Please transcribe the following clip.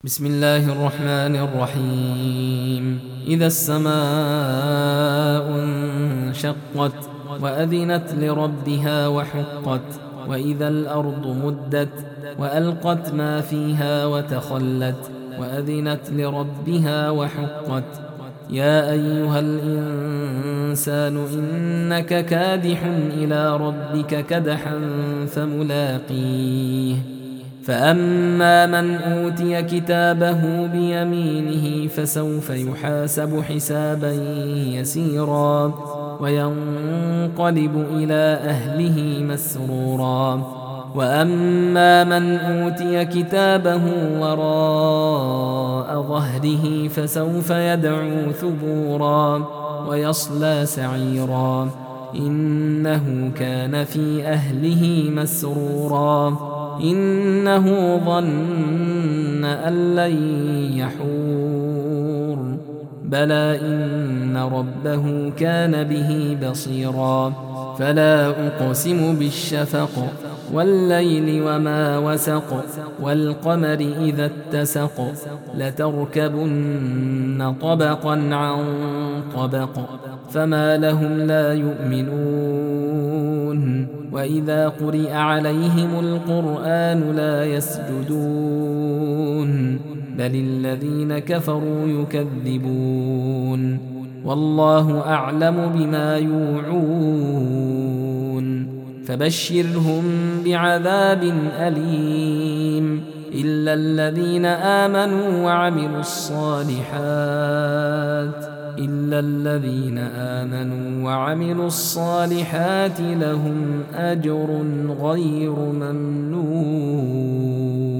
بسم الله الرحمن الرحيم. إذا السماء انشقت وأذنت لربها وحقت وإذا الأرض مدت وألقت ما فيها وتخلت وأذنت لربها وحقت. يا أيها الإنسان إنك كادح إلى ربك كدحا فملاقيه. فأما من أوتي كتابه بيمينه فسوف يحاسب حسابا يسيرا وينقلب إلى أهله مسرورا. وأما من أوتي كتابه وراء ظهره فسوف يدعو ثبورا ويصلى سعيرا إنه كان في أهله مسرورا إنه ظن أن لن يحور بلى إن ربه كان به بصيرا. فلا أقسم بالشفق والليل وما وسق والقمر إذا اتسق لتركبن طبقا عن طبق فما لهم لا يؤمنون وإذا قرئ عليهم القرآن لا يسجدون بل الذين كفروا يكذبون والله أعلم بما يوعون فبشرهم بعذاب أليم إلا الذين آمنوا وعملوا الصالحات لهم أجر غير ممنون.